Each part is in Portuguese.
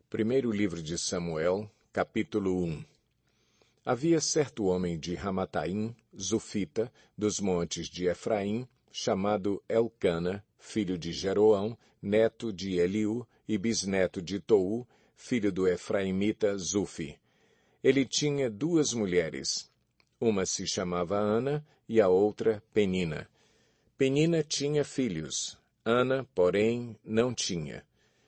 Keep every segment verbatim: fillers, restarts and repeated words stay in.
Primeiro livro de Samuel, capítulo um. Havia certo homem de Ramataim, Zufita, dos montes de Efraim, chamado Elcana, filho de Jeroão, neto de Eliú e bisneto de Tou, filho do efraimita Zufi. Ele tinha duas mulheres. Uma se chamava Ana e a outra Penina. Penina tinha filhos. Ana, porém, não tinha.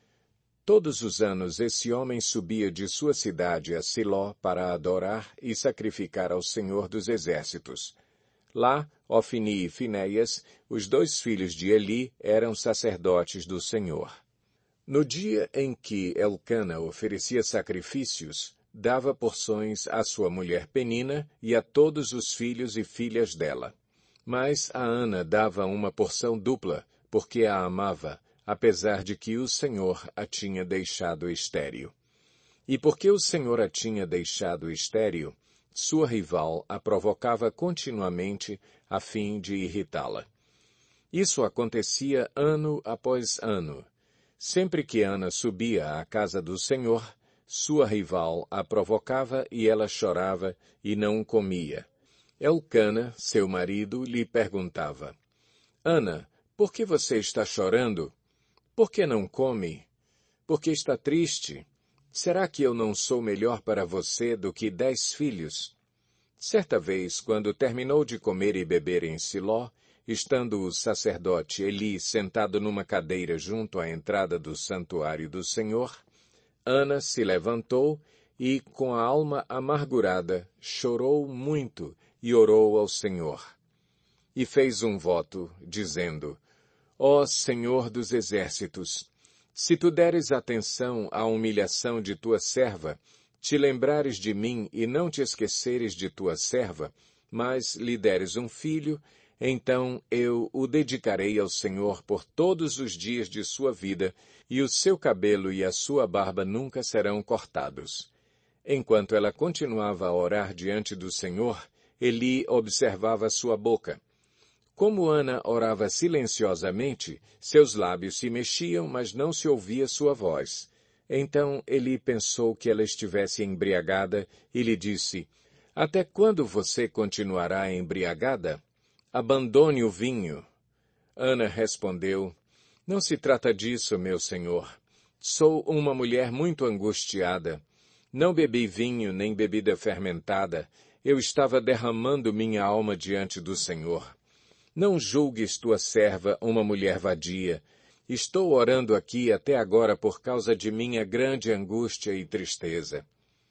Todos os anos esse homem subia de sua cidade a Siló para adorar e sacrificar ao Senhor dos Exércitos. Lá, Ofni e Finéias, os dois filhos de Eli, eram sacerdotes do Senhor. No dia em que Elcana oferecia sacrifícios, dava porções à sua mulher Penina e a todos os filhos e filhas dela. Mas a Ana dava uma porção dupla, porque a amava, apesar de que o Senhor a tinha deixado estéril. E porque o Senhor a tinha deixado estéril, sua rival a provocava continuamente a fim de irritá-la. Isso acontecia ano após ano. Sempre que Ana subia à casa do Senhor, sua rival a provocava e ela chorava e não comia. Elcana, seu marido, lhe perguntava: Ana, por que você está chorando? Por que não come? Por que está triste? Será que eu não sou melhor para você do que dez filhos? Certa vez, quando terminou de comer e beber em Siló, estando o sacerdote Eli sentado numa cadeira junto à entrada do santuário do Senhor, Ana se levantou e, com a alma amargurada, chorou muito e orou ao Senhor. E fez um voto, dizendo: Ó Senhor dos Exércitos, se tu deres atenção à humilhação de tua serva, te lembrares de mim e não te esqueceres de tua serva, mas lhe deres um filho, então eu o dedicarei ao Senhor por todos os dias de sua vida, e o seu cabelo e a sua barba nunca serão cortados. Enquanto ela continuava a orar diante do Senhor, Eli observava sua boca. Como Ana orava silenciosamente, seus lábios se mexiam, mas não se ouvia sua voz. Então Eli pensou que ela estivesse embriagada e lhe disse: Até quando você continuará embriagada? Abandone o vinho. Ana respondeu: Não se trata disso, meu senhor. Sou uma mulher muito angustiada. Não bebi vinho nem bebida fermentada. Eu estava derramando minha alma diante do Senhor. Não julgues tua serva uma mulher vadia. Estou orando aqui até agora por causa de minha grande angústia e tristeza.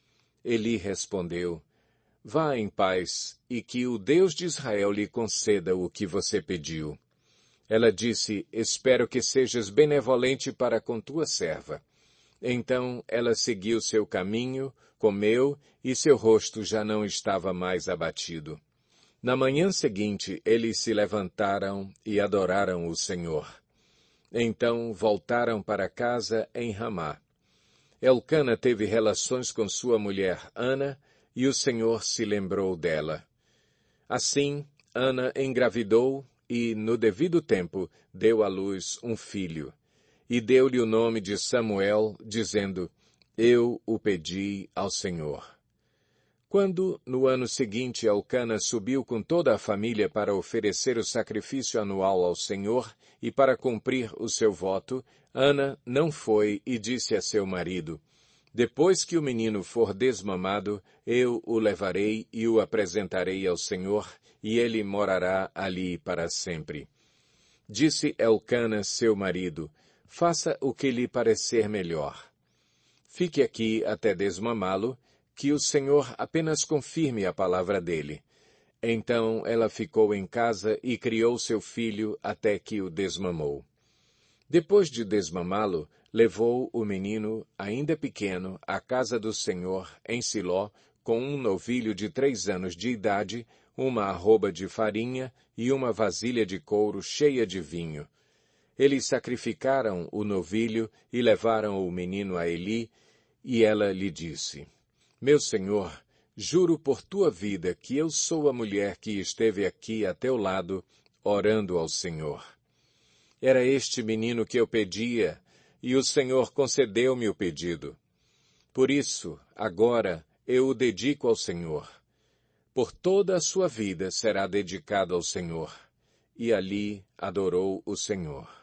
Eli respondeu: Vá em paz, e que o Deus de Israel lhe conceda o que você pediu. Ela disse: Espero que sejas benevolente para com tua serva. Então ela seguiu seu caminho, comeu, e seu rosto já não estava mais abatido. Na manhã seguinte, eles se levantaram e adoraram o Senhor. Então voltaram para casa em Ramá. Elcana teve relações com sua mulher Ana, e o Senhor se lembrou dela. Assim, Ana engravidou e, no devido tempo, deu à luz um filho. E deu-lhe o nome de Samuel, dizendo: Eu o pedi ao Senhor. Quando, no ano seguinte, Elcana subiu com toda a família para oferecer o sacrifício anual ao Senhor e para cumprir o seu voto, Ana não foi e disse a seu marido: Depois que o menino for desmamado, eu o levarei e o apresentarei ao Senhor, e ele morará ali para sempre. Disse Elcana, seu marido: Faça o que lhe parecer melhor. Fique aqui até desmamá-lo, que o Senhor apenas confirme a palavra dele. Então ela ficou em casa e criou seu filho até que o desmamou. Depois de desmamá-lo, levou o menino, ainda pequeno, à casa do Senhor, em Siló, com um novilho de três anos de idade, uma arroba de farinha e uma vasilha de couro cheia de vinho. Eles sacrificaram o novilho e levaram o menino a Eli, e ela lhe disse: Meu senhor, juro por tua vida que eu sou a mulher que esteve aqui a teu lado, orando ao Senhor. Era este menino que eu pedia, e o Senhor concedeu-me o pedido. Por isso, agora, eu o dedico ao Senhor. Por toda a sua vida será dedicado ao Senhor. E ali adorou o Senhor.